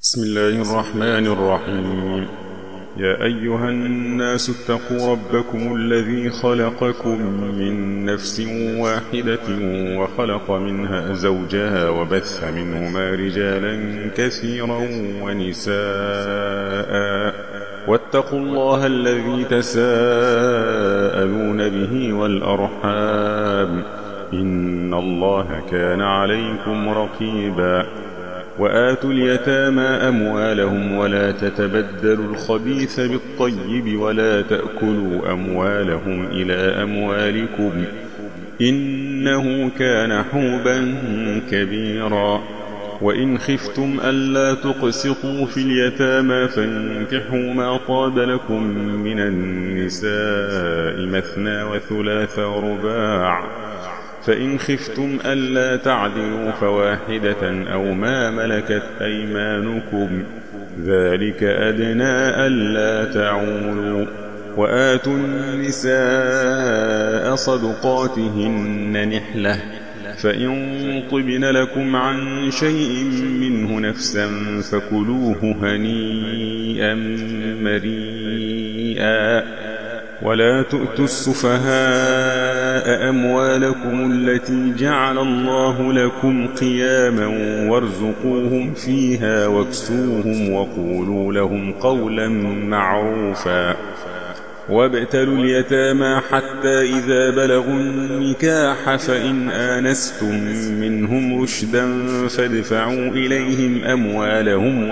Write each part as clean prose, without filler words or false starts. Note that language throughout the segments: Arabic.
بسم الله الرحمن الرحيم. يا أيها الناس اتقوا ربكم الذي خلقكم من نفس واحدة وخلق منها زوجها وبث منهما رجالا كثيرا ونساء، واتقوا الله الذي تساءلون به والأرحام، إن الله كان عليكم رقيبا. وآتوا اليتامى أموالهم ولا تتبدلوا الخبيث بالطيب ولا تأكلوا أموالهم إلى أموالكم، إنه كان حوبا كبيرا. وإن خفتم ألا تقسطوا في اليتامى فانكحوا ما طاب لكم من النساء مثنى وثلاث ورباع، فإن خفتم ألا تعدلوا فواحدة أو ما ملكت أيمانكم، ذلك أدنى ألا تعولوا. وآتوا النساء صدقاتهن نحلة، فإن طبن لكم عن شيء منه نفسا فكلوه هنيئا مريئا. ولا تؤتوا السفهاء أموالكم التي جعل الله لكم قياما وارزقوهم فيها واكسوهم وقولوا لهم قولا معروفا. وابتلوا اليتامى حتى إذا بلغوا النكاح فإن آنستم منهم رشدا فادفعوا إليهم أموالهم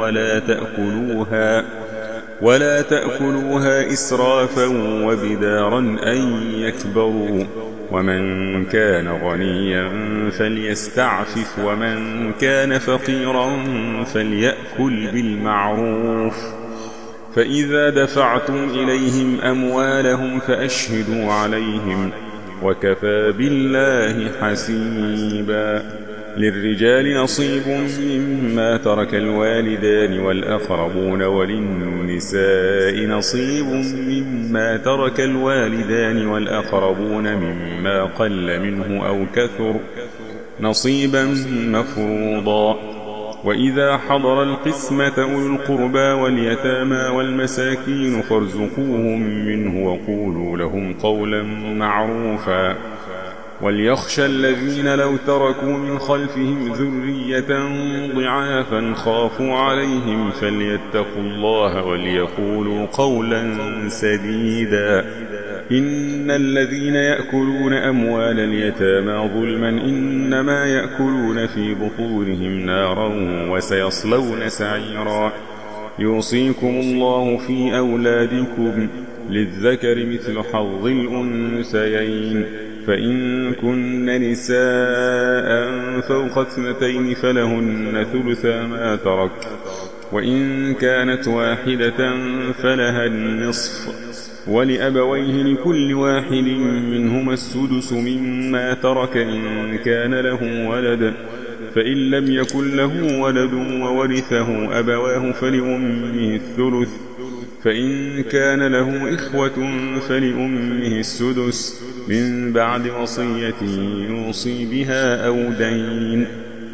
ولا تأكلوها إسرافا وبدارا أن يكبروا. ومن كان غنيا فليستعفف ومن كان فقيرا فليأكل بالمعروف. فإذا دفعتم إليهم أموالهم فأشهدوا عليهم، وكفى بالله حسيبا. للرجال نصيب مما ترك الوالدان والأقربون، وللنساء نصيب مما ترك الوالدان والأقربون مما قل منه أو كثر، نصيبا مفروضا. وإذا حضر القسمة أولو القربى واليتامى والمساكين فارزقوهم منه وقولوا لهم قولا معروفا. وليخشى الذين لو تركوا من خلفهم ذرية ضعافا خافوا عليهم فليتقوا الله وليقولوا قولا سديدا. إن الذين يأكلون أموال اليتامى ظلما إنما يأكلون في بطونهم نارا وسيصلون سعيرا. يوصيكم الله في أولادكم للذكر مثل حظ الأنثيين، فإن كن نساء فوق 2 فلهن ثلثا ما ترك، وإن كانت واحدة فلها النصف، ولأبويه لكل واحد منهما السدس مما ترك إن كان له ولد، فإن لم يكن له ولد وورثه أبواه فلأمه الثلث، فإن كان له إخوة فلأمه السدس من بعد وصية يوصي بها أو دين.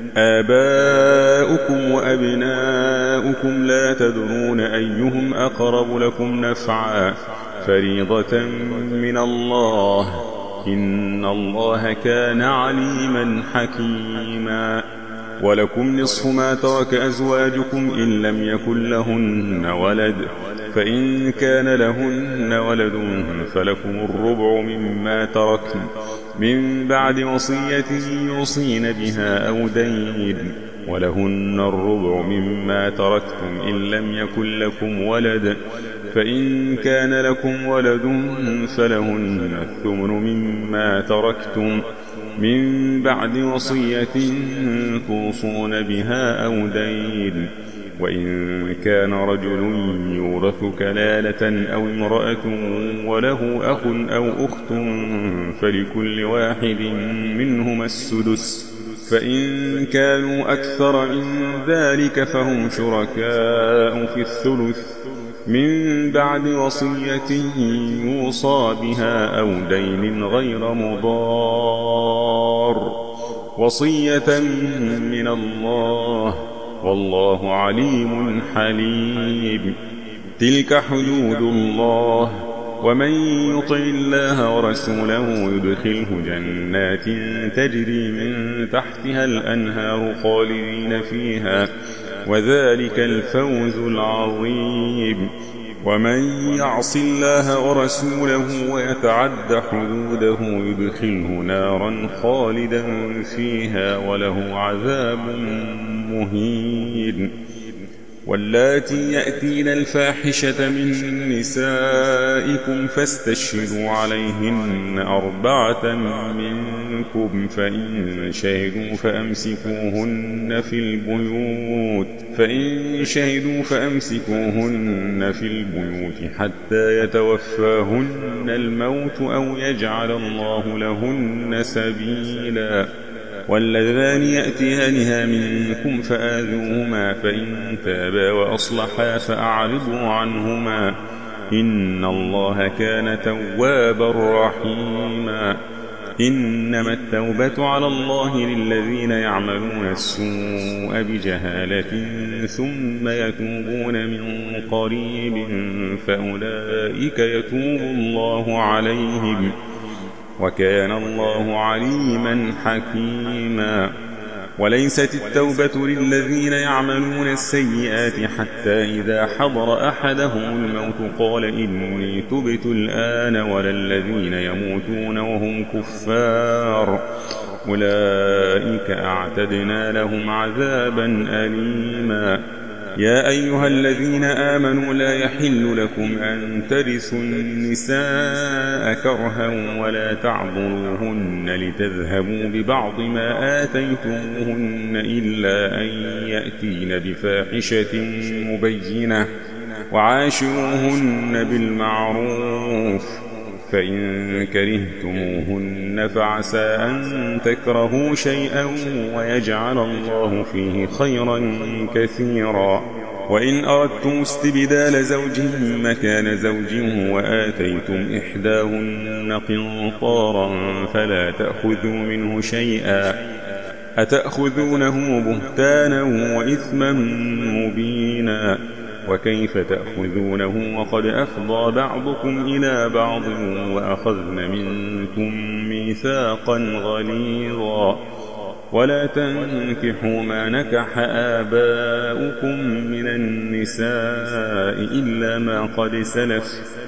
آباؤكم وأبناؤكم لا تدرون أيهم أقرب لكم نفعا، فريضة من الله، إن الله كان عليما حكيما. ولكم نصف ما ترك أزواجكم إن لم يكن لهن ولد، فإن كان لهن ولد فلكم الربع مما تركن من بعد وصية يوصين بها أو دين، ولهن الربع مما تركتم إن لم يكن لكم ولد، فإن كان لكم ولد فلهن الثمن مما تركتم من بعد وصية توصون بها أو دين. وإن كان رجل يورث كلالة أو امرأة وله أخ أو أخت فلكل واحد منهما السدس، فإن كانوا أكثر من ذلك فهم شركاء في الثلث من بعد وصية يوصى بها أو دين غير مضار، وصية من الله، والله عليم حليم. تلك حدود الله، ومن يطع الله ورسوله يدخله جنات تجري من تحتها الأنهار خالدين فيها، وذلك الفوز العظيم. ومن يعص الله ورسوله ويتعد حدوده يدخله نارا خالدا فيها وله عذاب مهين. واللاتي يأتين الفاحشة من نسائكم فاستشهدوا عليهن 4 منكم، فإن شهدوا فأمسكوهن في البيوت حتى يتوفاهن الموت أو يجعل الله لهن سبيلا. واللذان يأتيانها منكم فآذوهما، فإن تابا وأصلحا فأعرضوا عنهما، إن الله كان توابا رحيما. إنما التوبة على الله للذين يعملون السوء بجهالة ثم يتوبون من قريب فأولئك يتوب الله عليهم، وكان الله عليما حكيما. وليست التوبة للذين يعملون السيئات حتى إذا حضر أحدهم الموت قال إني تبت الآن، ولا الذين يموتون وهم كفار، أولئك أعتدنا لهم عذابا أليما. يا أيها الذين آمنوا لا يحل لكم أن ترثوا النساء كرها ولا تعضلوهن لتذهبوا ببعض ما آتيتموهن إلا أن يأتين بفاحشة مبينة، وعاشروهن بالمعروف. فإن كرهتموهن فعسى أن تكرهوا شيئا ويجعل الله فيه خيرا كثيرا. وإن أردتم استبدال زوج مكان زوج وآتيتم إحداهن قنطارا فلا تأخذوا منه شيئا، أتأخذونه بهتانا وإثما مبينا. وكيف تأخذونه وقد أفضى بعضكم إلى بعض وأخذن منكم ميثاقا غليظا. ولا تنكحوا ما نكح آباؤكم من النساء إلا ما قد سلف،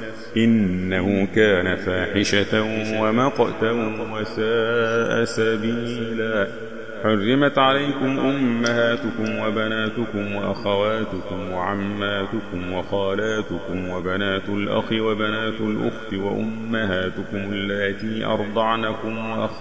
إنه كان فاحشة ومقتا وساء سبيلا. حرمت عليكم أمهاتكم وبناتكم وأخواتكم وعماتكم وخالاتكم وبنات الأخ وبنات الأخت وأمهاتكم اللاتي أرضعنكم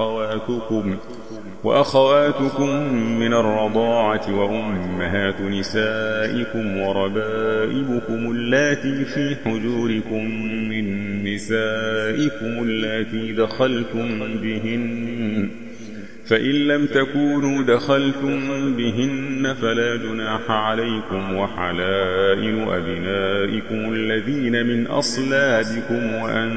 وأخواتكم من الرضاعة وأمهات نسائكم وربائبكم اللاتي في حجوركم من نسائكم اللاتي دخلتم بهن، فإن لم تكونوا دخلتم بهن فلا جناح عليكم، وحلائل أبنائكم الذين من أصلابكم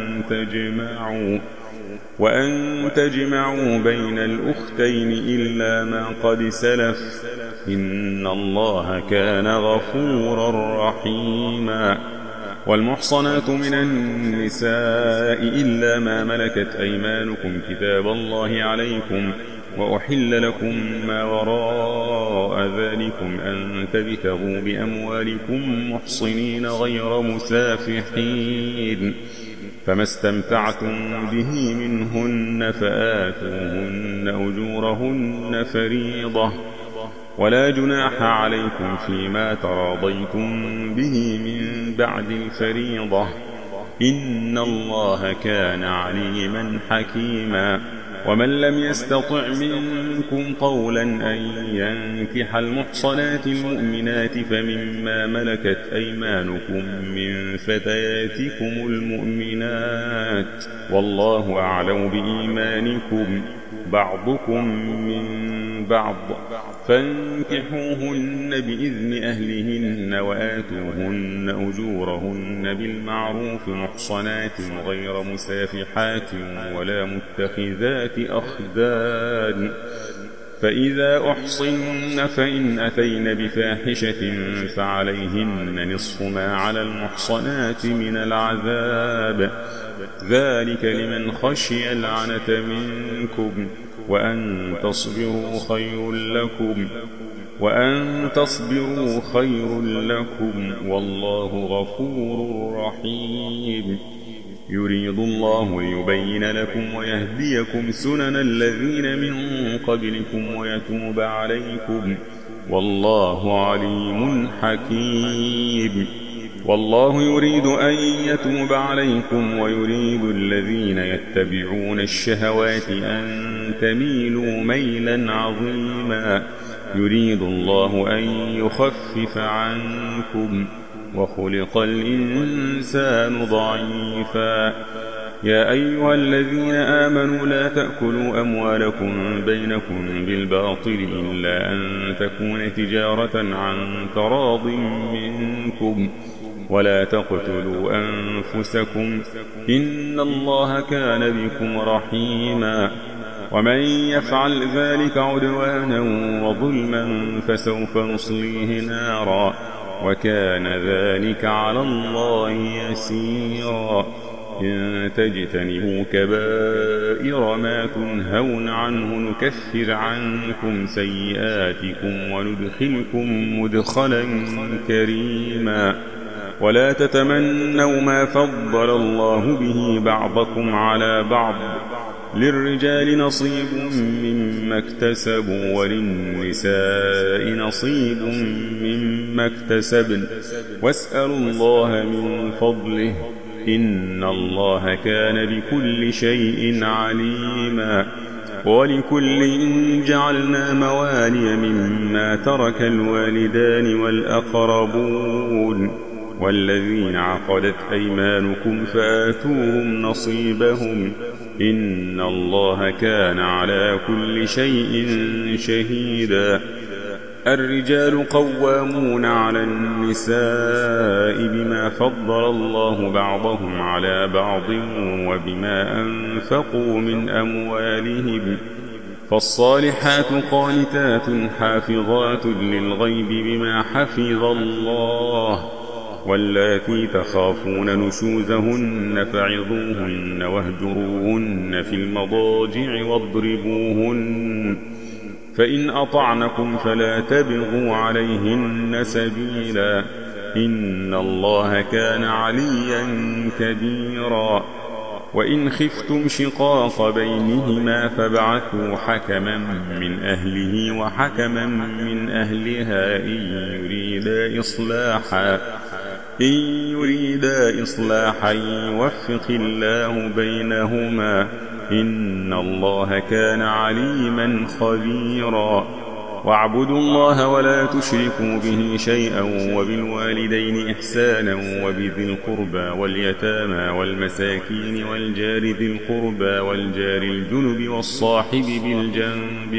وأن تجمعوا بين الأختين إلا ما قد سلف، إن الله كان غفورا رحيما. والمحصنات من النساء إلا ما ملكت أيمانكم كتاب الله عليكم، وأحل لكم ما وراء ذلكم أن تبتغوا بأموالكم محصنين غير مسافحين، فما استمتعتم به منهن فآتوهن أجورهن فريضة، ولا جناح عليكم فيما تراضيتم به من بعد الفريضة، إن الله كان عليما حكيما. ومن لم يستطع منكم قولا أن ينكح المحصنات المؤمنات فمما ملكت أيمانكم من فتياتكم المؤمنات، والله أعلم بإيمانكم، بعضكم من بعض، فانكحوهن بإذن أهلهن وآتوهن أجورهن بالمعروف محصنات غير مسافحات ولا متخذات أخدان، فإذا أحصن فإن أتين بفاحشة فعليهن نصف ما على المحصنات من العذاب، ذلك لمن خشي العنة منكم، وأن تصبروا خير لكم، والله غفور رحيم. يريد الله ليبين لكم ويهديكم سنن الذين من قبلكم ويتوب عليكم، والله عليم حكيم. والله يريد أن يتوب عليكم ويريد الذين يتبعون الشهوات أن تميلوا ميلا عظيما. يريد الله أن يخفف عنكم، وخلق الإنسان ضعيفا. يا أيها الذين آمنوا لا تأكلوا أموالكم بينكم بالباطل إلا أن تكون تجارة عن تراض منكم، ولا تقتلوا أنفسكم، إن الله كان بكم رحيما. ومن يفعل ذلك عدوانا وظلما فسوف نصليه نارا، وكان ذلك على الله يسيرا. إن تجتنبوا كبائر ما تنهون عنه نكفر عنكم سيئاتكم وندخلكم مدخلا كريما. ولا تتمنوا ما فضل الله به بعضكم على بعض، للرجال نصيب مما اكتسبوا وللنساء نصيب مما اكتسبن، واسألوا الله من فضله، إن الله كان بكل شيء عليما. ولكل جعلنا موالي مما ترك الوالدان والأقربون، والذين عقدت أيمانكم فآتوهم نصيبهم، إن الله كان على كل شيء شهيدا. الرجال قوامون على النساء بما فضل الله بعضهم على بعض وبما أنفقوا من أموالهم، فالصالحات قانتات حافظات للغيب بما حفظ الله، واللاتي تخافون نشوزهن فعظوهن واهجروهن في المضاجع واضربوهن، فإن أطعنكم فلا تبغوا عليهن سبيلا، إن الله كان عليا كبيرا. وإن خفتم شقاق بينهما فابعثوا حكما من أهله وحكما من أهلها إن يريدا إصلاحا يوفق الله بينهما، إن الله كان عليما خبيرا. واعبدوا الله ولا تشركوا به شيئا، وبالوالدين إحسانا، وبذي القربى واليتامى والمساكين والجار ذي القربى والجار الجنب والصاحب بالجنب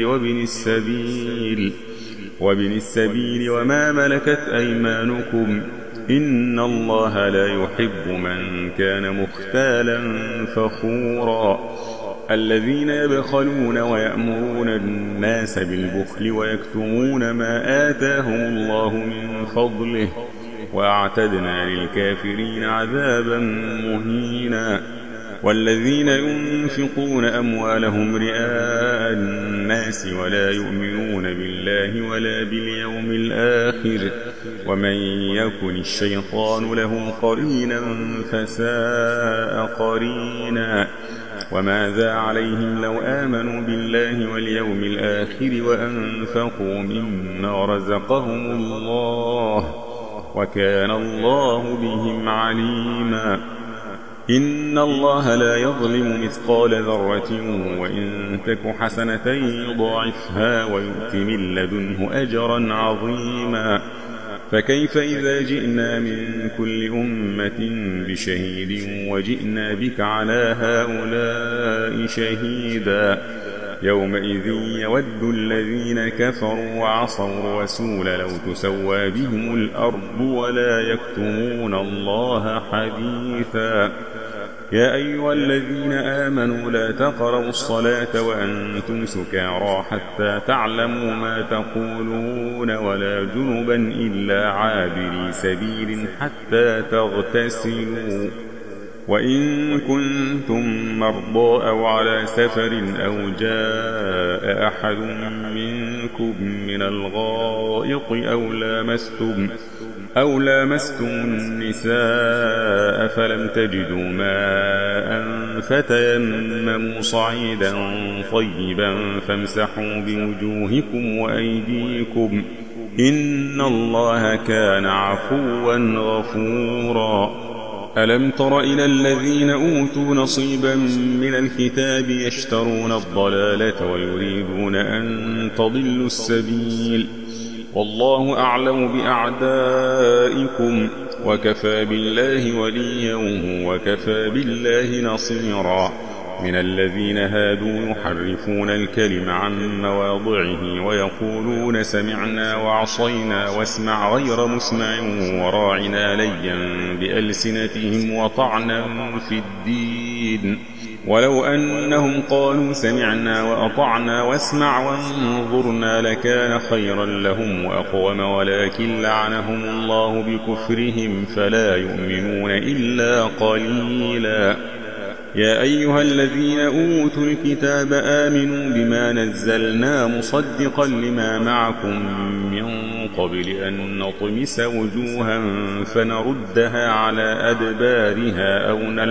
وابن السبيل وما ملكت أيمانكم، إن الله لا يحب من كان مختالا فخورا. الذين يبخلون ويأمرون الناس بالبخل ويكتمون ما آتاهم الله من فضله، وأعتدنا للكافرين عذابا مهينا. والذين ينفقون أموالهم رئاء الناس ولا يؤمنون بالله ولا باليوم الآخر، ومن يكن الشيطان له قرينا فساء قرينا. وماذا عليهم لو آمنوا بالله واليوم الآخر وأنفقوا مما رزقهم الله، وكان الله بهم عليما. إن الله لا يظلم مثقال ذرة، وإن تك حسنة يضاعفها ويؤت من لدنه أجرا عظيما. فكيف إذا جئنا من كل أمة بشهيد وجئنا بك على هؤلاء شهيدا، يومئذ يود الذين كفروا وعصوا الرسول لو تسوى بهم الأرض ولا يكتمون الله حديثا. يا أيها الذين آمنوا لا تقربوا الصلاة وأنتم سكارى حتى تعلموا ما تقولون ولا جنبا إلا عابري سبيل حتى تغتسلوا وإن كنتم مرضى أو على سفر أو جاء أحد منكم من الغائط أو لامستم النساء فلم تجدوا ماء فتيمموا صعيدا طيبا فامسحوا بوجوهكم وأيديكم إن الله كان عفوا غفورا ألم تر إلى الذين أوتوا نصيبا من الكتاب يشترون الضلالة ويريدون أن تضلوا السبيل والله أعلم بأعدائكم وكفى بالله وليا وكفى بالله نصيرا من الذين هادوا يحرفون الكلم عن مواضعه ويقولون سمعنا وعصينا واسمع غير مسمع وراعنا ليا بألسنتهم وطعنا في الدين ولو أنهم قالوا سمعنا وأطعنا واسمع وانظرنا لكان خيرا لهم وأقوم ولكن لعنهم الله بكفرهم فلا يؤمنون إلا قليلا يا أيها الذين أوتوا الكتاب آمنوا بما نزلنا مصدقا لما معكم من قبل أن نطمس وجوها فنردها على أدبارها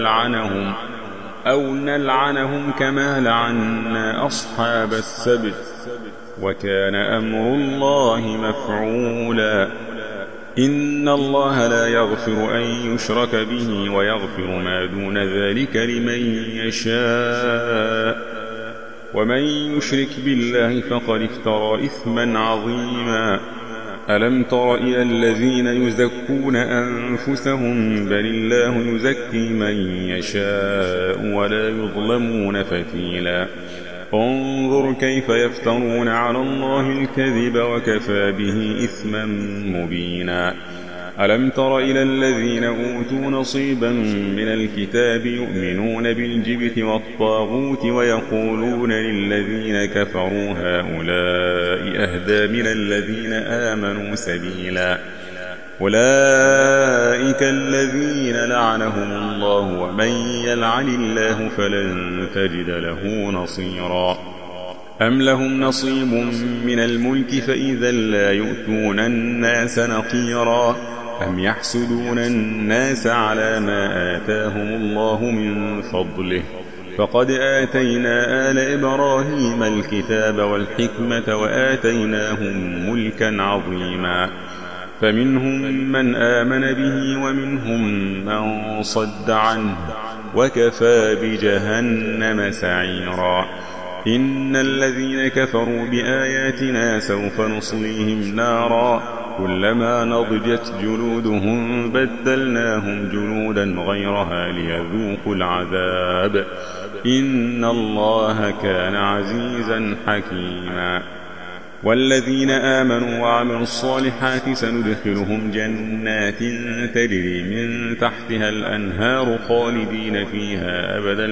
أو نلعنهم كما لعنا أصحاب السبت وكان أمر الله مفعولا إن الله لا يغفر أن يشرك به ويغفر ما دون ذلك لمن يشاء ومن يشرك بالله فقد افترى إثما عظيما ألم تر إلى الذين يزكون أنفسهم بل الله يزكي من يشاء ولا يظلمون فتيلا انظر كيف يفترون على الله الكذب وكفى به إثما مبينا ألم تر إلى الذين أوتوا نصيبا من الكتاب يؤمنون بالجبت والطاغوت ويقولون للذين كفروا هؤلاء أهدى من الذين آمنوا سبيلا أولئك الذين لعنهم الله ومن يلعن الله فلن تجد له نصيرا أم لهم نصيب من الملك فإذا لا يؤتون الناس نقيرا أم يحسدون الناس على ما آتاهم الله من فضله فقد آتينا آل إبراهيم الكتاب والحكمة وآتيناهم ملكا عظيما فمنهم من آمن به ومنهم من صد عنه وكفى بجهنم سعيرا إن الذين كفروا بآياتنا سوف نصليهم نارا كلما نضجت جلودهم بدلناهم جلودا غيرها ليذوقوا العذاب إن الله كان عزيزا حكيما والذين آمنوا وعملوا الصالحات سندخلهم جنات تجري من تحتها الأنهار خالدين فيها أبدا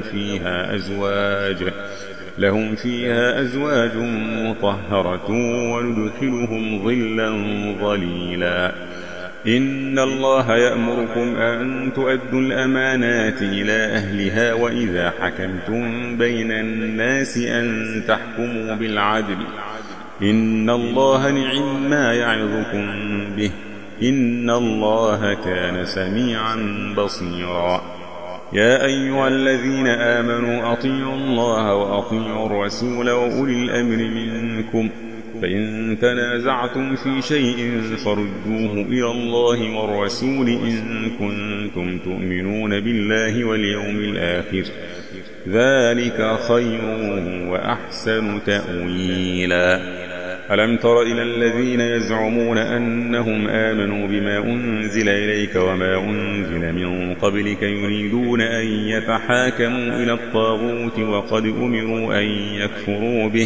لهم فيها أزواج مطهرة وندخلهم ظلا ظليلا إن الله يأمركم أن تؤدوا الأمانات إلى أهلها وإذا حكمتم بين الناس أن تحكموا بالعدل إن الله نعم ما يعظكم به إن الله كان سميعا بصيرا يا أيها الذين آمنوا أطيعوا الله وأطيعوا الرسول وأولي الأمر منكم فإن تنازعتم في شيء فردوه إلى الله والرسول إن كنتم تؤمنون بالله واليوم الآخر ذلك خير وأحسن تأويلا ألم تر إلى الذين يزعمون أنهم آمنوا بما أنزل إليك وما أنزل من قبلك يريدون أن يتحاكموا إلى الطاغوت وقد أمروا أن يكفروا به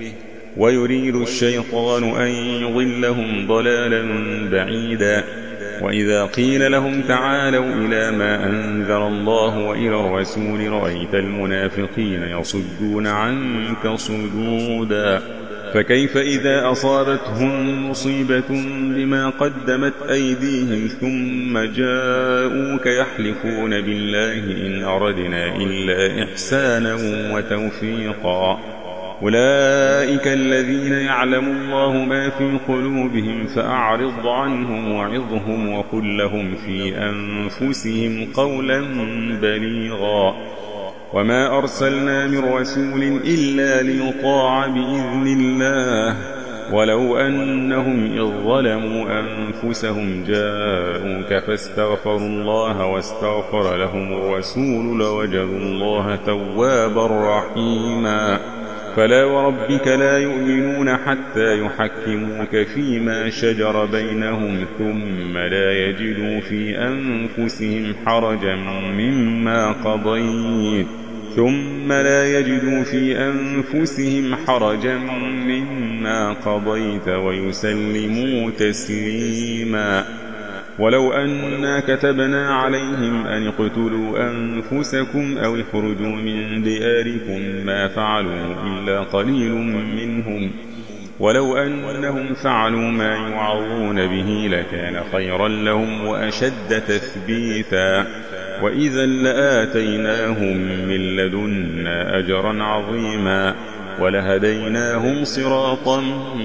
ويريد الشيطان أن يضلهم ضلالا بعيدا وإذا قيل لهم تعالوا إلى ما أنزل الله وإلى الرسول رأيت المنافقين يصدون عنك صدودا فكيف إذا أصابتهم مصيبة بما قدمت أيديهم ثم جاءوك يحلفون بالله إن أردنا إلا إحسانا وتوفيقا أولئك الذين يعلم الله ما في قلوبهم فأعرض عنهم وعظهم وقل لهم في أنفسهم قولا بليغا وما أرسلنا من رسول إلا ليطاع بإذن الله ولو أنهم إذ ظلموا أنفسهم جاءوك فاستغفروا الله واستغفر لهم الرسول لوجدوا الله توابا رحيما فلا وربك لا يؤمنون حتى يحكموك فيما شجر بينهم ثم لا يجدوا في أنفسهم حرجا مما قضيت ويسلموا تسليما ولو أنا كتبنا عليهم أن اقتلوا أنفسكم أو اخرجوا من دياركم ما فعلوا إلا قليل منهم ولو أنهم فعلوا ما يوعظون به لكان خيرا لهم وأشد تثبيتا وإذا لآتيناهم من لدنا أجرا عظيما ولهديناهم صراطا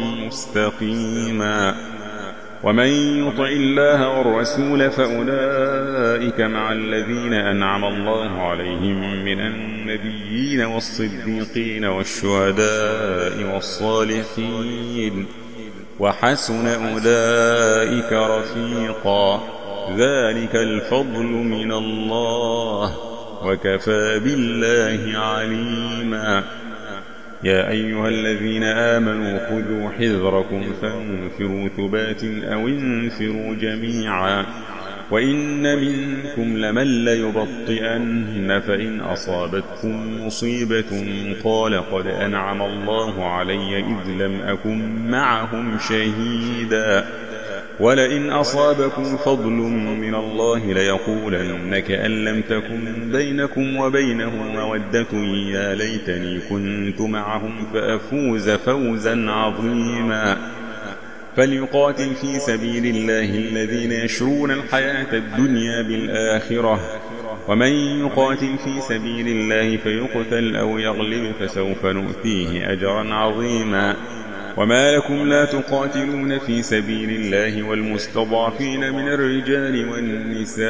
مستقيما ومن يطع الله والرسول فأولئك مع الذين أنعم الله عليهم من النبيين والصديقين والشهداء والصالحين وحسن أولئك رفيقا ذلك الفضل من الله وكفى بالله عليما يا أيها الذين آمنوا خذوا حذركم فانفروا ثبات أو انفروا جميعا وإن منكم لمن ليبطئن فإن أصابتكم مصيبة قال قد أنعم الله علي إذ لم أكن معهم شهيدا ولئن أصابكم فضل من الله ليقولن كأن لم تكن بينكم وبينه مودة يا ليتني كنت معهم فأفوز فوزا عظيما فليقاتل في سبيل الله الذين يشرون الحياة الدنيا بالآخرة ومن يقاتل في سبيل الله فيقتل أو يغلب فسوف نؤتيه أجرا عظيما وما لكم لا تقاتلون في سبيل الله والمستضعفين من الرجال والنساء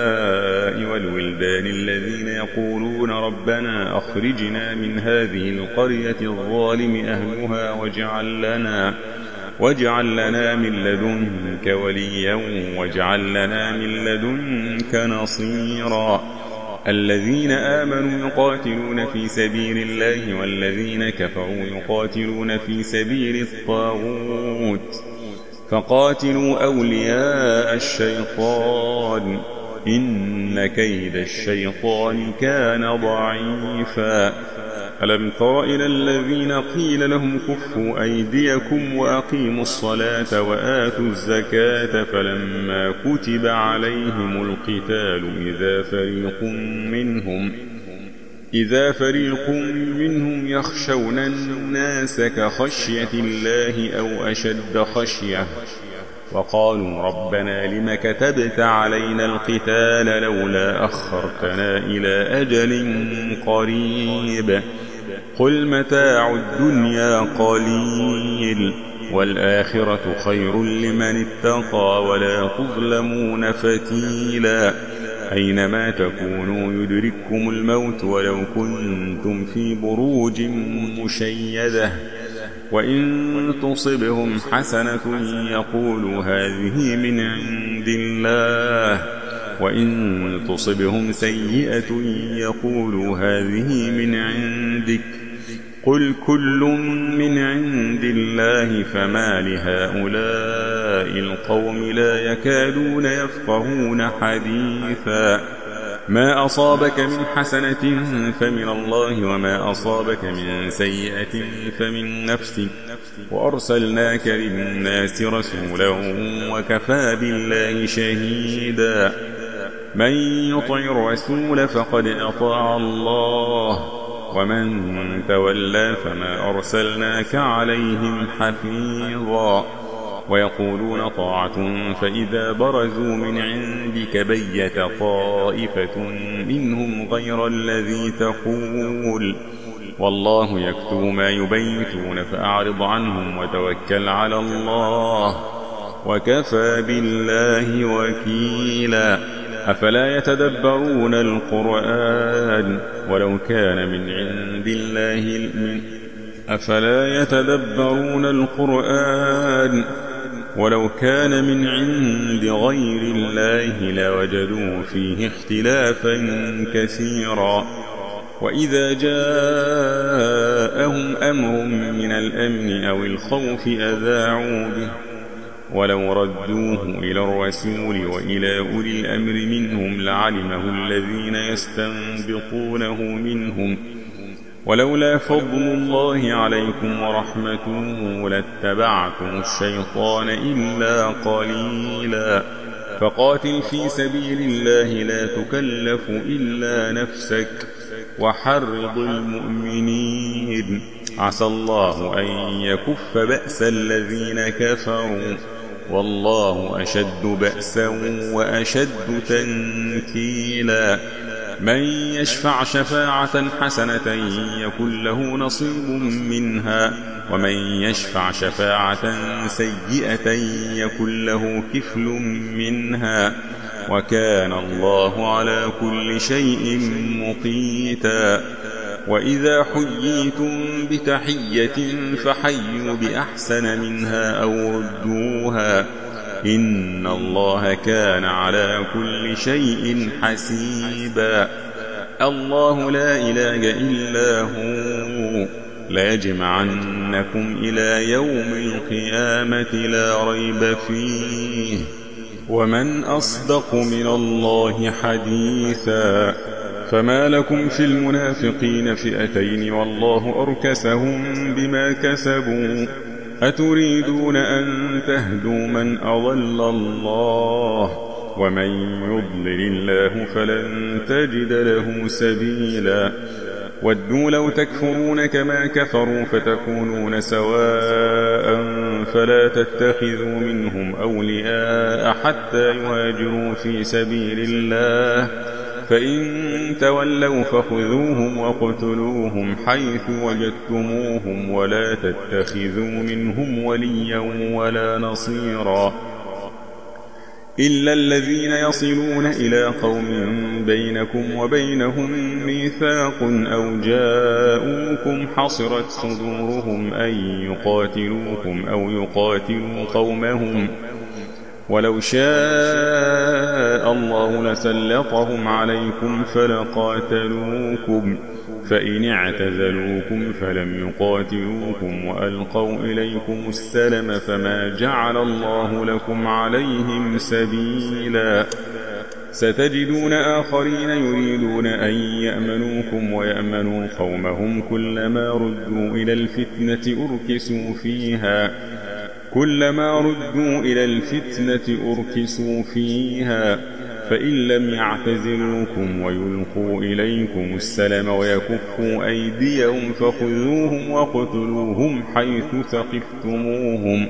والولدان الذين يقولون ربنا أخرجنا من هذه القرية الظالم أهلها واجعل لنا من لدنك وليا واجعل لنا من لدنك نصيرا الذين آمنوا يقاتلون في سبيل الله والذين كفروا يقاتلون في سبيل الطاغوت فقاتلوا أولياء الشيطان إن كيد الشيطان كان ضعيفا ألم تر إلى الذين قيل لهم كفوا أيديكم وأقيموا الصلاة وآتوا الزكاة فلما كتب عليهم القتال إذا فريق منهم يخشون الناس كخشية الله أو أشد خشية وقالوا ربنا لم كتبت علينا القتال لولا أخرتنا إلى أجل قريب قل متاع الدنيا قليل والآخرة خير لمن اتقى ولا تظلمون فتيلا أينما تكونوا يدرككم الموت ولو كنتم في بروج مشيدة وإن تصبهم حسنة يقولوا هذه من عند الله وإن تصبهم سيئة يقولوا هذه من عندك قل كل من عند الله فما لهؤلاء القوم لا يكادون يفقهون حديثا ما أصابك من حسنة فمن الله وما أصابك من سيئة فمن نفسك وأرسلناك للناس رسولا وكفى بالله شهيدا من يطع الرسول فقد أطاع الله ومن تولى فما أرسلناك عليهم حفيظا ويقولون طاعة فإذا برزوا من عندك بيت طائفة منهم غير الذي تقول والله يكتب ما يبيتون فأعرض عنهم وتوكل على الله وكفى بالله وكيلا أفلا يتدبرون القرآن ولو كان من عند الله أفلا يتدبرون القرآن ولو كان من عند غير الله لوجدوا فيه اختلافا كثيرا وإذا جاءهم أمر من الأمن أو الخوف أذاعوا به ولو ردوه إلى الرسول وإلى أولي الأمر منهم لعلمه الذين يستنبطونه منهم ولولا فضل الله عليكم ورحمته لاتبعتم الشيطان إلا قليلا فقاتل في سبيل الله لا تكلف إلا نفسك وحرض المؤمنين عسى الله أن يكف بأس الذين كفروا والله أشد بأسا وأشد تنكيلا من يشفع شفاعة حسنة يكن له نصيب منها ومن يشفع شفاعة سيئة يكن له كفل منها وكان الله على كل شيء مقيتا وإذا حييتم بتحية فحيوا بأحسن منها أو ردوها إن الله كان على كل شيء حسيبا الله لا إله إلا هو ليجمعنكم إلى يوم القيامة لا ريب فيه ومن أصدق من الله حديثا فما لكم في المنافقين فئتين والله أركسهم بما كسبوا أتريدون أن تهدوا من أضل الله ومن يضلل الله فلن تجد له سبيلا ودوا لو تكفرون كما كفروا فتكونون سواء فلا تتخذوا منهم أولياء حتى يهاجروا في سبيل الله فإن تولوا فخذوهم وقتلوهم حيث وجدتموهم ولا تتخذوا منهم وليا ولا نصيرا إلا الذين يصلون إلى قوم بينكم وبينهم ميثاق أو جاءوكم حصرت صدورهم أن يقاتلوكم أو يقاتلوا قومهم ولو شاء الله لسلطهم عليكم فلقاتلوكم فإن اعتزلوكم فلم يقاتلوكم وألقوا إليكم السلم فما جعل الله لكم عليهم سبيلا ستجدون آخرين يريدون أن يأمنوكم ويأمنوا قومهم كلما ردوا إلى الفتنة أركسوا فيها فإن لم يعتزلوكم ويلقوا إليكم السلم ويكفوا أيديهم فخذوهم وقتلوهم حيث ثقفتموهم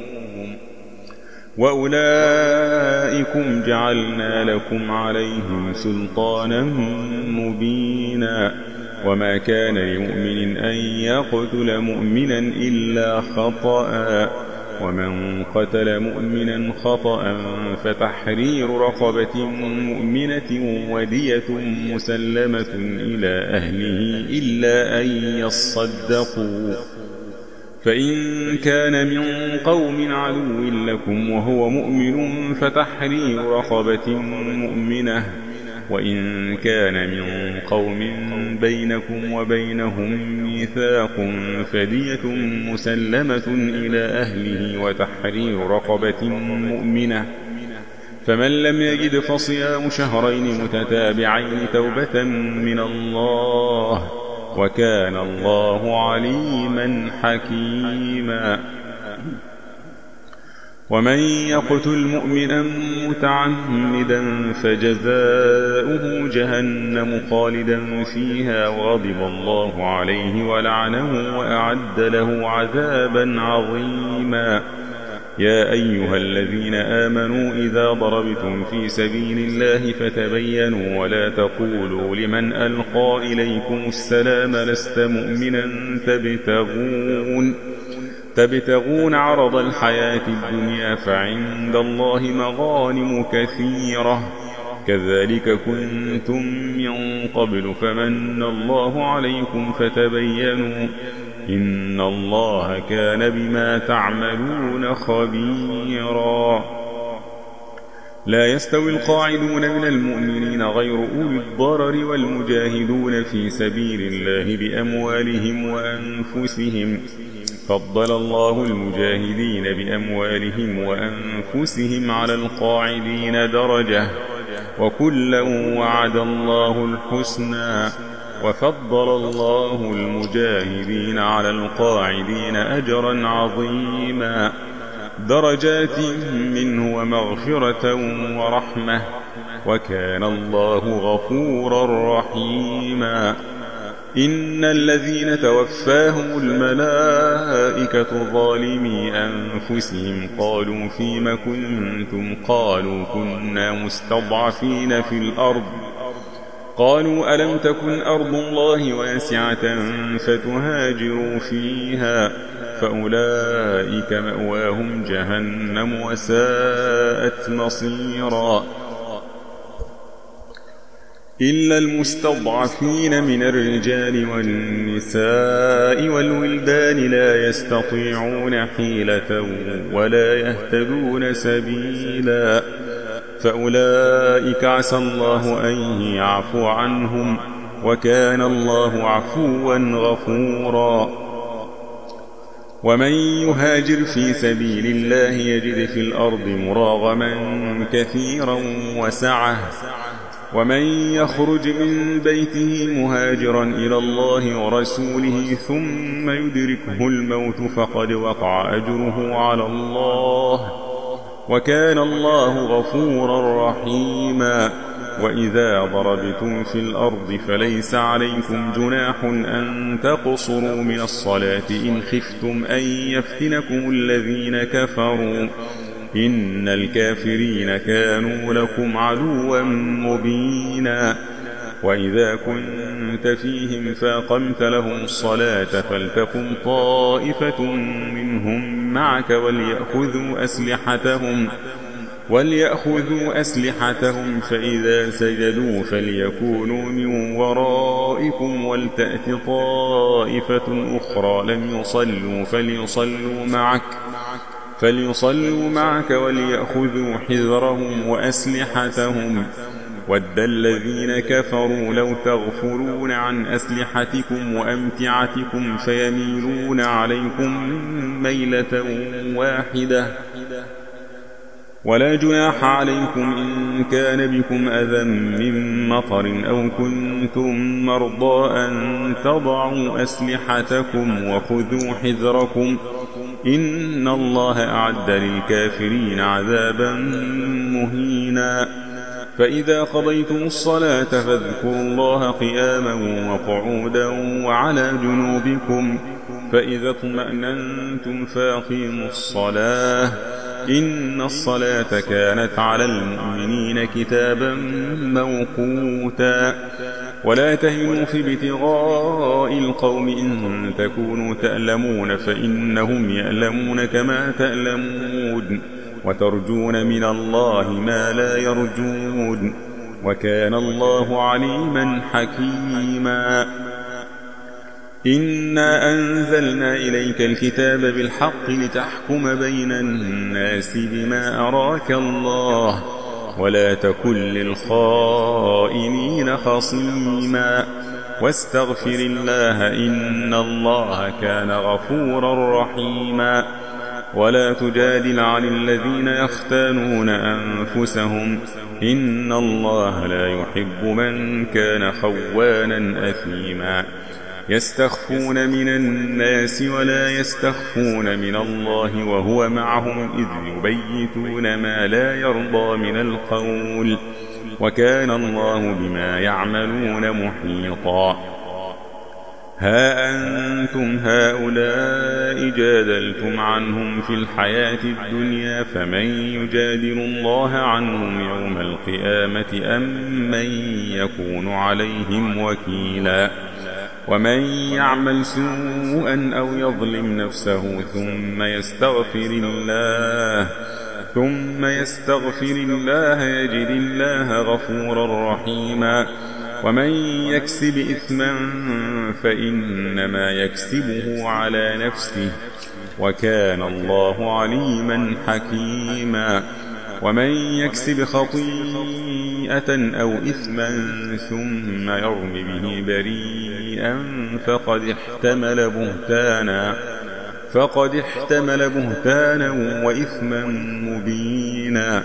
وأولئكم جعلنا لكم عليهم سلطانا مبينا وما كان لمؤمن أن يقتل مؤمنا إلا خطأ ومن قتل مؤمنا خطأ فتحرير رقبة مؤمنة ودية مسلمة إلى أهله إلا أن يصدقوا فإن كان من قوم عدو لكم وهو مؤمن فتحرير رقبة مؤمنة وإن كان من قوم بينكم وبينهم ميثاق فدية مسلمة إلى أهله وتحرير رقبة مؤمنة فمن لم يجد فصيام شهرين متتابعين توبة من الله، وكان الله عليما حكيما. ومن يقتل مؤمنا متعمدا فجزاؤه جهنم خالدا فيها وغضب الله عليه ولعنه وأعد له عذابا عظيما. يا أيها الذين آمنوا إذا ضربتم في سبيل الله فتبينوا ولا تقولوا لمن ألقى إليكم السلام لست مؤمنا تبتغون عرض الحياة الدنيا فعند الله مغانم كثيرة كذلك كنتم من قبل فمن الله عليكم فتبينوا إن الله كان بما تعملون خبيرا. لا يستوي القاعدون من المؤمنين غير أولي الضرر والمجاهدون في سبيل الله بأموالهم وأنفسهم، فضل الله المجاهدين بأموالهم وأنفسهم على القاعدين درجة، وكلا وعد الله الحسنى، وفضل الله المجاهدين على القاعدين أجرا عظيما، درجات منه ومغفرة ورحمة، وكان الله غفورا رحيما. إن الذين توفاهم الملائكة ظالمي أنفسهم قالوا فيم كنتم؟ قالوا كنا مستضعفين في الأرض. قالوا ألم تكن أرض الله واسعة فتهاجروا فيها فأولئك مأواهم جهنم وساءت مصيرا. إلا المستضعفين من الرجال والنساء والولدان لا يستطيعون حيلة ولا يهتدون سبيلا فأولئك عسى الله أن يعفو عنهم، وكان الله عفوا غفورا. ومن يهاجر في سبيل الله يجد في الأرض مراغما كثيرا وسعة، ومن يخرج من بيته مهاجرا إلى الله ورسوله ثم يدركه الموت فقد وقع أجره على الله، وكان الله غفورا رحيما. وإذا ضربتم في الأرض فليس عليكم جناح أن تقصروا من الصلاة إن خفتم أن يفتنكم الذين كفروا، إن الكافرين كانوا لكم عدوا مبينا. وإذا كنت فيهم فأقمت لهم الصلاة فلتقم طائفة منهم معك وليأخذوا أسلحتهم فإذا سجدوا فليكونوا من ورائكم ولتأت طائفة أخرى لم يصلوا فليصلوا معك وليأخذوا حذرهم وأسلحتهم. ود الذين كفروا لو تغفلون عن أسلحتكم وأمتعتكم فيميلون عليكم ميلة واحدة. ولا جناح عليكم إن كان بكم أذى من مطر أو كنتم مرضى أن تضعوا أسلحتكم وخذوا حذركم، إن الله أعد للكافرين عذابا مهينا. فإذا قضيتم الصلاة فاذكروا الله قياما وقعودا وعلى جنوبكم، فإذا اطمأننتم فأقيموا الصلاة، إن الصلاة كانت على المؤمنين كتابا موقوتا. ولا تهنوا في ابتغاء القوم إن تكونوا تألمون فإنهم يألمون كما تألمون، وترجون من الله ما لا يرجون، وكان الله عليما حكيما. إنا أنزلنا إليك الكتاب بالحق لتحكم بين الناس بما أراك الله، ولا تكن للخائنين خصيما، واستغفر الله إن الله كان غفورا رحيما. ولا تجادل عن الذين يختانون أنفسهم إن الله لا يحب من كان خوانا أثيما يستخفون من الناس ولا يستخفون من الله وهو معهم إذ يبيتون ما لا يرضى من القول وكان الله بما يعملون محيطا ها أنتم هؤلاء جادلتم عنهم في الحياة الدنيا فمن يجادل الله عنهم يوم القيامة أم من يكون عليهم وكيلا ومن يعمل سوءا أو يظلم نفسه ثم يستغفر الله يجد الله غفورا رحيما ومن يكسب إثما فإنما يكسبه على نفسه وكان الله عليما حكيما ومن يكسب خطيئة أو إثما ثم يرم به بريئا فقد احتمل بهتانا وإثما مبينا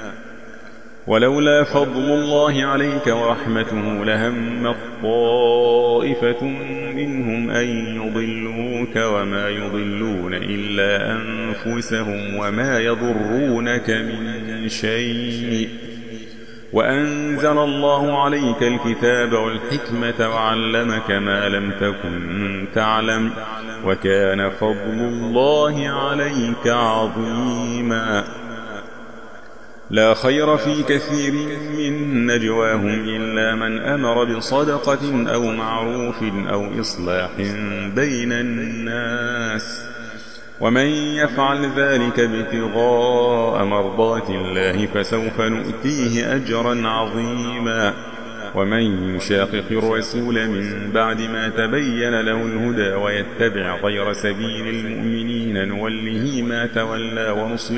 ولولا فضل الله عليك ورحمته لهم طائفة منهم أن يضلوك وما يضلون إلا أنفسهم وما يضرونك من شيء وأنزل الله عليك الكتاب والحكمة وعلمك ما لم تكن تعلم وكان فضل الله عليك عظيما لا خير في كثير من نجواهم إلا من أمر بصدقة أو معروف أو إصلاح بين الناس ومن يفعل ذلك ابتغاء مرضات الله فسوف نؤتيه أجرا عظيما ومن يشاقق الرسول من بعد ما تبين له الهدى ويتبع غير سبيل المؤمنين نوله ما تولى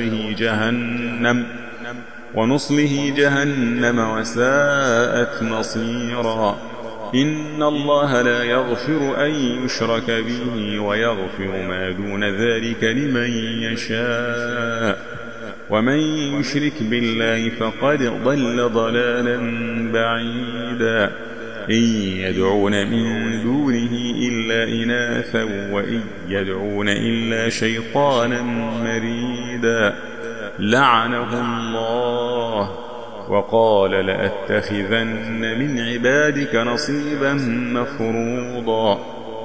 ونصله جهنم وساءت مصيرا إن الله لا يغفر أن يشرك به ويغفر ما دون ذلك لمن يشاء ومن يشرك بالله فقد ضل ضلالا بعيدا إن يدعون من دونه إلا إناثا وإن يدعون إلا شيطانا مريدا لعنه الله وقال لأتخذن من عبادك نصيبا مفروضا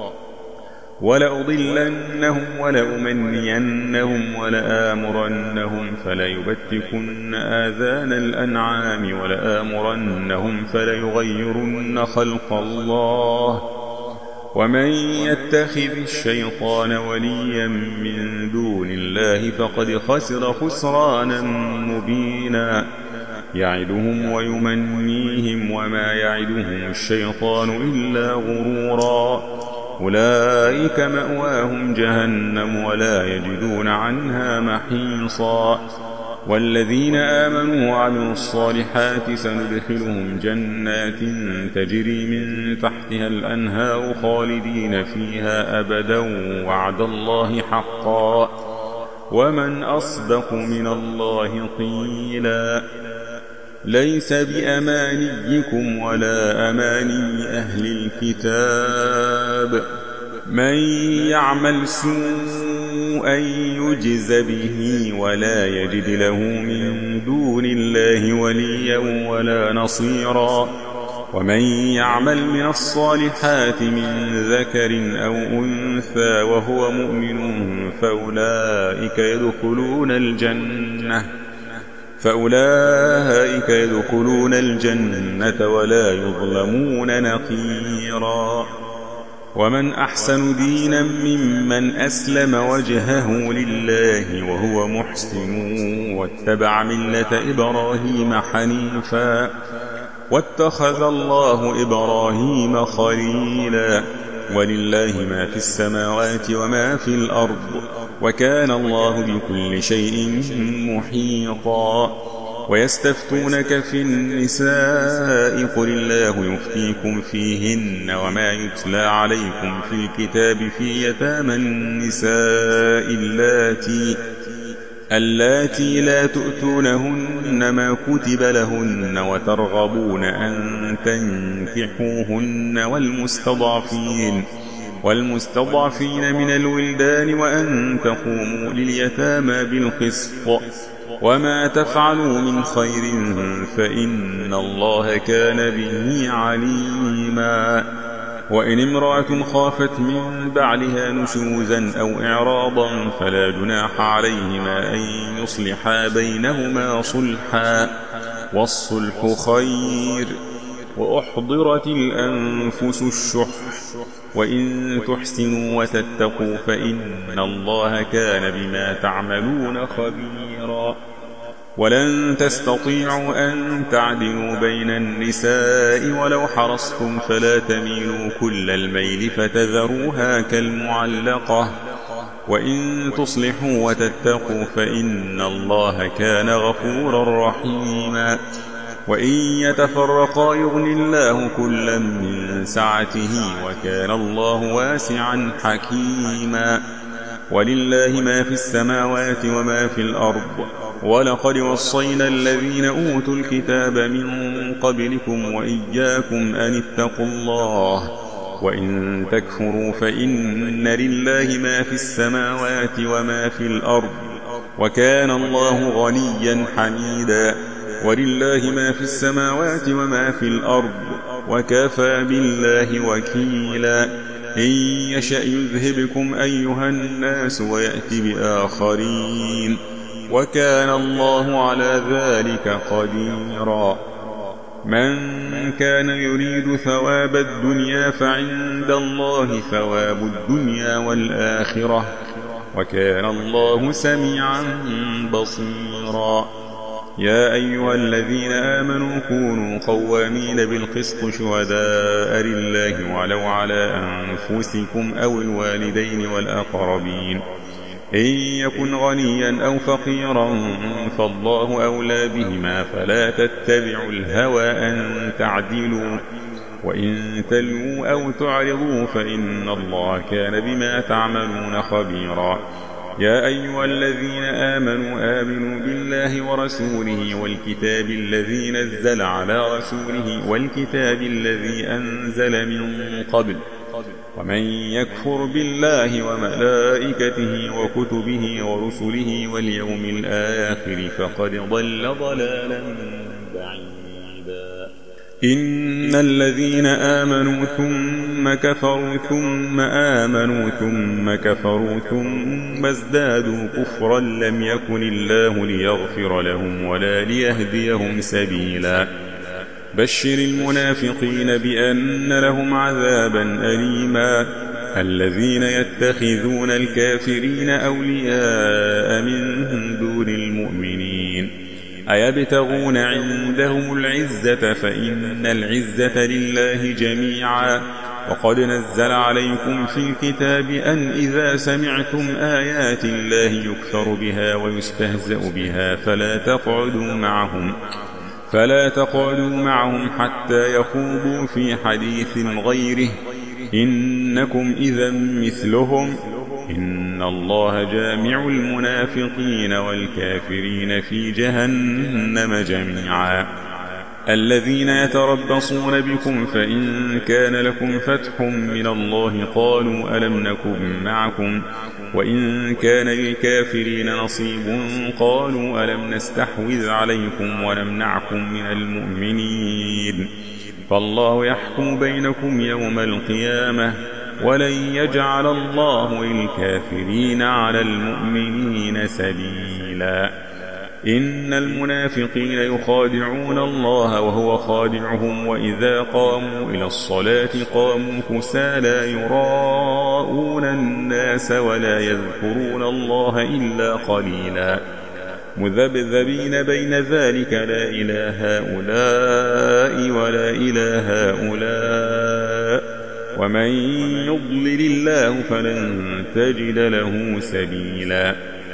ولأضلنهم ولأمنينهم ولآمرنهم فليبتكن آذان الأنعام ولآمرنهم فليغيرن خلق الله ومن يتخذ الشيطان وليا من دون الله فقد خسر خسرانا مبينا يعدهم ويمنيهم وما يعدهم الشيطان إلا غرورا أولئك مأواهم جهنم ولا يجدون عنها محيصا والذين آمنوا وعملوا الصالحات سندخلهم جنات تجري من تحتها الأنهار خالدين فيها أبدا وعد الله حقا ومن أصدق من الله قيلا ليس بأمانيكم ولا أماني أهل الكتاب من يعمل سوءا يجز به ولا يجد له من دون الله وليا ولا نصيرا ومن يعمل من الصالحات من ذكر أو أنثى وهو مؤمن فأولئك يدخلون الجنة ولا يظلمون نقيرا ومن أحسن دينا ممن أسلم وجهه لله وهو محسن واتبع ملة إبراهيم حنيفا واتخذ الله إبراهيم خليلا ولله ما في السماوات وما في الأرض وكان الله بكل شيء محيطا ويستفتونك في النساء قل الله يفتيكم فيهن وما يتلى عليكم في الكتاب في يتامى النساء اللاتي لا تؤتونهن ما كتب لهن وترغبون أن تنكحوهن والمستضعفين من الولدان وأن تقوموا لليتامى بالقسط وما تفعلوا من خير فإن الله كان به عليما. وإن امرأة خافت من بعلها نشوزا أو إعراضا فلا جناح عليهما أن يصلحا بينهما صلحا والصلح خير. وأحضرت الأنفس الشح وإن تحسنوا وتتقوا فإن الله كان بما تعملون خبيرا. ولن تستطيعوا أن تعدلوا بين النساء ولو حرصتم فلا تميلوا كل الميل فتذروها كالمعلقة وإن تصلحوا وتتقوا فإن الله كان غفورا رحيما. وإن يتفرقا يغني الله كلا من سعته وكان الله واسعا حكيما. ولله ما في السماوات وما في الأرض ولقد وصينا الذين أوتوا الكتاب من قبلكم وإياكم أن اتقوا الله وإن تكفروا فإن لله ما في السماوات وما في الأرض وكان الله غنيا حميدا. ولله ما في السماوات وما في الأرض وكفى بالله وكيلا. إن يشأ يذهبكم أيها الناس ويأتي بآخرين وكان الله على ذلك قديرا. من كان يريد ثواب الدنيا فعند الله ثواب الدنيا والآخرة وكان الله سميعا بصيرا. يا أيها الذين آمنوا كونوا قوامين بالقسط شهداء لله ولو على أنفسكم أو الوالدين والأقربين إن يكن غنيا أو فقيرا فالله أولى بهما فلا تتبعوا الهوى أن تعدلوا وإن تلووا أو تعرضوا فإن الله كان بما تعملون خبيرا. يا أيها الذين آمنوا بالله ورسوله والكتاب الذي نزل على رسوله والكتاب الذي أنزل من قبل ومن يكفر بالله وملائكته وكتبه ورسله واليوم الآخر فقد ضل ضلالا بعيدا. إن الذين آمنوا ثم كفروا ثم آمنوا ثم كفروا ثم ازدادوا كفرا لم يكن الله ليغفر لهم ولا ليهديهم سبيلا. بشر المنافقين بأن لهم عذابا أليما. الذين يتخذون الكافرين أولياء من دون المؤمنين أيبتغون عندهم العزة فإن العزة لله جميعا. وقد نزل عليكم في الكتاب أن إذا سمعتم آيات الله يكفر بها ويستهزأ بها فلا تقعدوا معهم حتى يخوضوا في حديث غيره إنكم إذا مثلهم إن الله جامع المنافقين والكافرين في جهنم جميعا. الذين يتربصون بكم فإن كان لكم فتح من الله قالوا ألم نكن معكم وإن كان للكافرين نصيب قالوا ألم نستحوذ عليكم ونمنعكم من المؤمنين. فالله يحكم بينكم يوم القيامة ولن يجعل الله للكافرين على المؤمنين سبيلا. إن المنافقين يخادعون الله وهو خادعهم وإذا قاموا إلى الصلاة قاموا كسالى يراءون الناس ولا يذكرون الله إلا قليلا مذبذبين بين ذلك لا إله هؤلاء ولا إله هؤلاء ومن يضلل الله فلن تجد له سبيلا.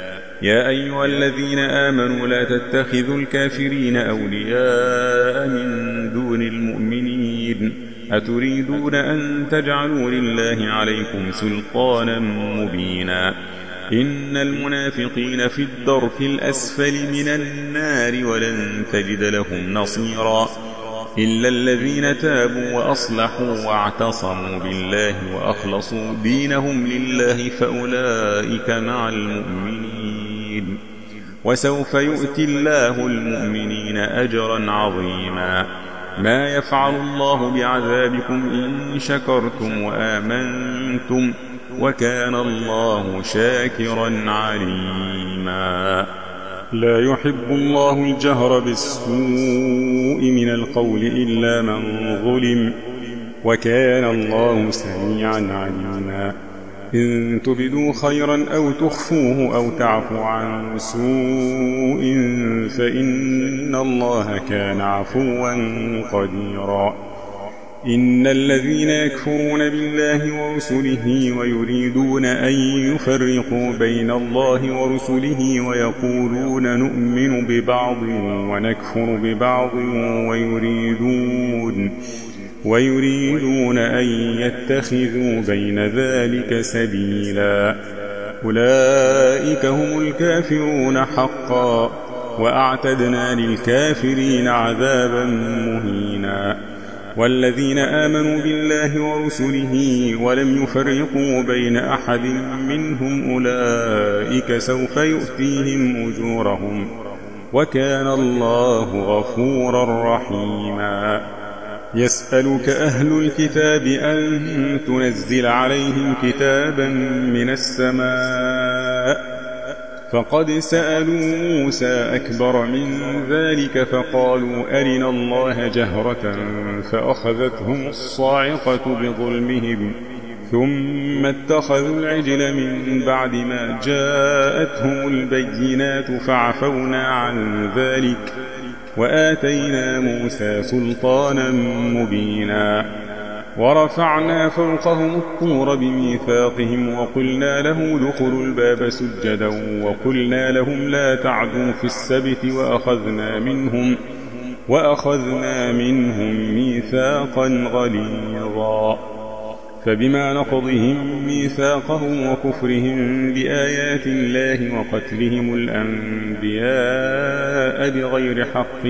يا أيها الذين آمنوا لا تتخذوا الكافرين أولياء من دون المؤمنين أتريدون أن تجعلوا لله عليكم سلطانا مبينا إن المنافقين في الدرك الأسفل من النار ولن تجد لهم نصيرا إلا الذين تابوا وأصلحوا واعتصموا بالله وأخلصوا دينهم لله فأولئك مع المؤمنين وسوف يؤتي الله المؤمنين أجرا عظيما ما يفعل الله بعذابكم إن شكرتم وآمنتم وكان الله شاكرا عليما لا يحب الله الجهر بالسوء من القول إلا من ظلم وكان الله سميعا عليما إن تبدوا خيرا أو تخفوه أو تعفوا عن سوء فإن الله كان عفوا قديرا إن الذين يكفرون بالله ورسله ويريدون أن يفرقوا بين الله ورسله ويقولون نؤمن ببعض ونكفر ببعض ويريدون أن يتخذوا بين ذلك سبيلا أولئك هم الكافرون حقا وأعتدنا للكافرين عذابا مهينا والذين آمنوا بالله ورسله ولم يفرقوا بين أحد منهم أولئك سوف يؤتيهم أجورهم وكان الله غفورا رحيما يسألك أهل الكتاب أن تنزل عليهم كتابا من السماء فقد سألوا موسى أكبر من ذلك فقالوا أرنا الله جهرة فأخذتهم الصاعقة بظلمهم ثم اتخذوا العجل من بعد ما جاءتهم البينات فعفونا عن ذلك وآتينا موسى سلطانا مبينا ورفعنا فوقهم الطور بميثاقهم وقلنا له ادخلوا الباب سجدا وقلنا لهم لا تعدوا في السبت وأخذنا منهم ميثاقا غليظا فبما نقضهم ميثاقهم وكفرهم بآيات الله وقتلهم الأنبياء بغير حق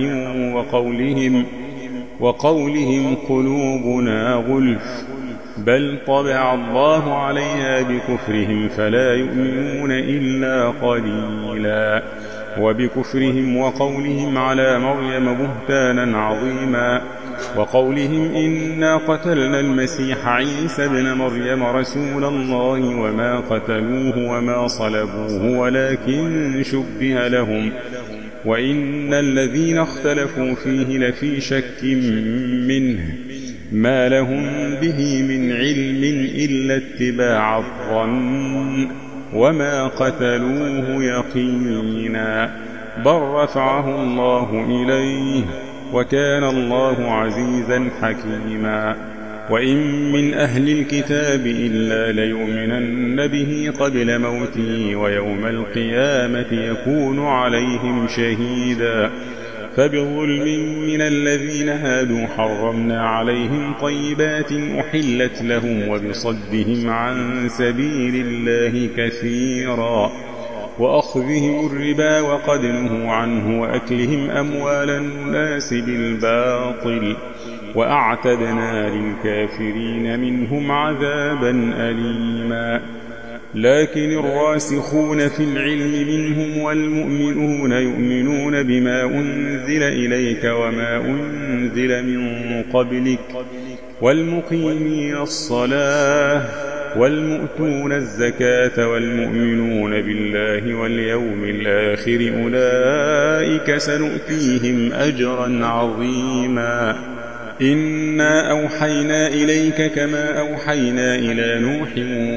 وقولهم قلوبنا غلف بل طبع الله عليها بكفرهم فلا يؤمنون إلا قليلا وبكفرهم وقولهم على مريم بهتانا عظيما وقولهم إنا قتلنا المسيح عيسى ابن مريم رسول الله وما قتلوه وما صلبوه ولكن شبه لهم وإن الذين اختلفوا فيه لفي شك منه ما لهم به من علم إلا اتباع الظن وما قتلوه يقينا بل رفعه الله إليه وكان الله عزيزا حكيما وإن من أهل الكتاب إلا ليؤمنن به قبل موته ويوم القيامة يكون عليهم شهيدا فبظلم من الذين هادوا حرمنا عليهم طيبات أحلت لهم وبصدهم عن سبيل الله كثيرا وأخذهم الربا وقد نهوا عنه وأكلهم أموال الناس بالباطل وأعتدنا للكافرين منهم عذابا أليما لكن الراسخون في العلم منهم والمؤمنون يؤمنون بما أنزل إليك وما أنزل من قبلك والمقيمين الصلاة والمؤتون الزكاة والمؤمنون بالله واليوم الآخر أولئك سنؤتيهم أجرا عظيما إنا أوحينا إليك كما أوحينا إلى نوح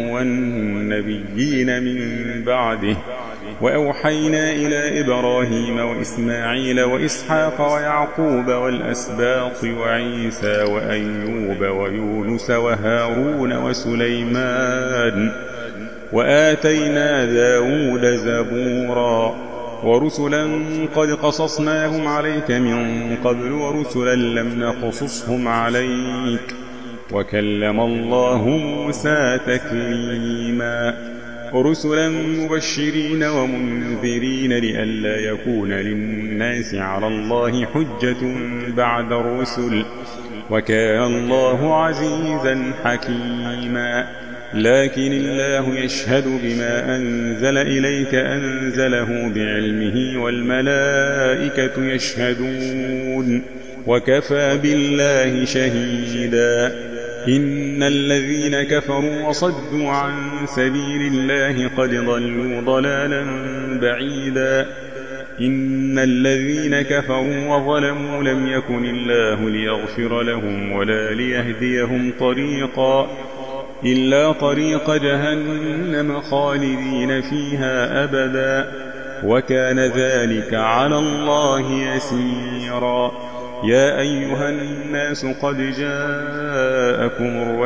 والنبيين من بعده وأوحينا إلى إبراهيم وإسماعيل وإسحاق ويعقوب والأسباط وعيسى وأيوب ويونس وهارون وسليمان وآتينا داود زبورا ورسلا قد قصصناهم عليك من قبل ورسلا لم نقصصهم عليك وكلم الله موسى تكليما رسلا مبشرين ومنذرين لئلا يكون للناس على الله حجة بعد الرسل وكان الله عزيزا حكيما لكن الله يشهد بما أنزل إليك أنزله بعلمه والملائكة يشهدون وكفى بالله شهيدا إن الذين كفروا وصدوا عن سبيل الله قد ضلوا ضلالا بعيدا إن الذين كفروا وظلموا لم يكن الله ليغفر لهم ولا ليهديهم طريقا إلا طريق جهنم خالدين فيها أبدا وكان ذلك على الله يسيرا يا أيها الناس قد جاءكم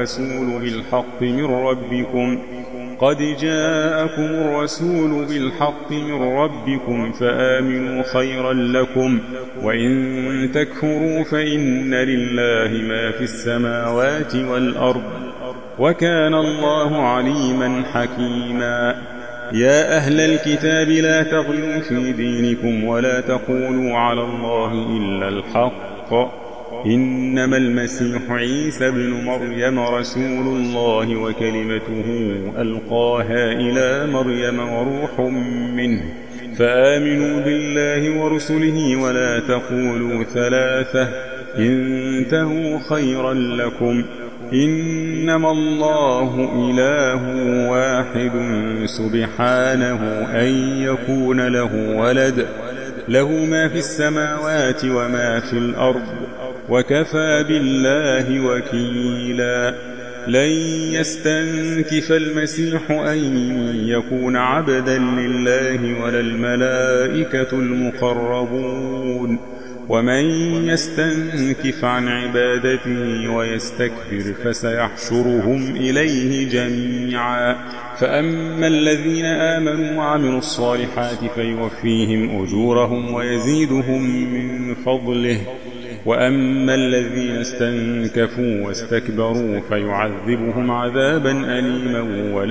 الرسول بالحق من ربكم فآمنوا خيرا لكم وإن تكفروا فإن لله ما في السماوات والأرض وكان الله عليما حكيما يا أهل الكتاب لا تغلوا في دينكم ولا تقولوا على الله إلا الحق إنما المسيح عيسى بن مريم رسول الله وكلمته ألقاها إلى مريم وروح منه فآمنوا بالله ورسله ولا تقولوا ثلاثة انتهوا خيرا لكم إنما الله إله واحد سبحانه أن يكون له ولد له ما في السماوات وما في الأرض وكفى بالله وكيلا لن يستنكف المسيح أن يكون عبدا لله ولا الملائكة المقربون ومن يستنكف عن عبادته ويستكبر فسيحشرهم إليه جميعا فأما الذين آمنوا وعملوا الصالحات فيوفيهم أجورهم ويزيدهم من فضله وأما الذين استنكفوا واستكبروا فيعذبهم عذابا أليما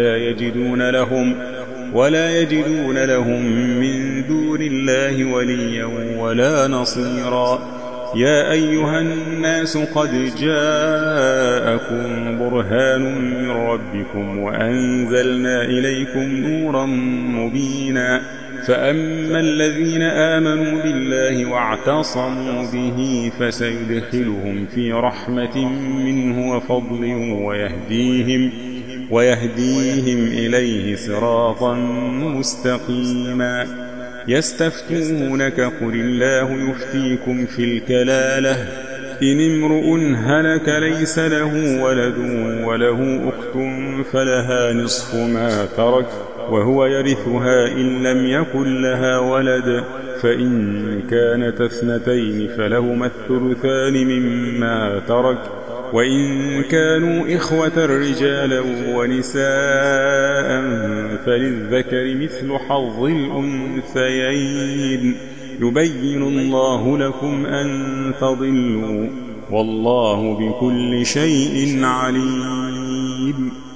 ولا يجدون لهم من دون الله وليا ولا نصيرا يا أيها الناس قد جاءكم برهان من ربكم وأنزلنا إليكم نورا مبينا فأما الذين آمنوا بالله واعتصموا به فسيدخلهم في رحمة منه وفضل ويهديهم إليه صراطا مستقيما يستفتونك قل الله يفتيكم في الكلالة إن امرؤ هلك ليس له ولد وله أخت فلها نصف ما ترك وهو يرثها إن لم يكن لها ولد فإن كانت اثنتين فلهما الثلثان مما ترك وإن كانوا إخوة رجالا ونساء فللذكر مثل حظ الأنثيين يبين الله لكم أن تضلوا والله بكل شيء عليم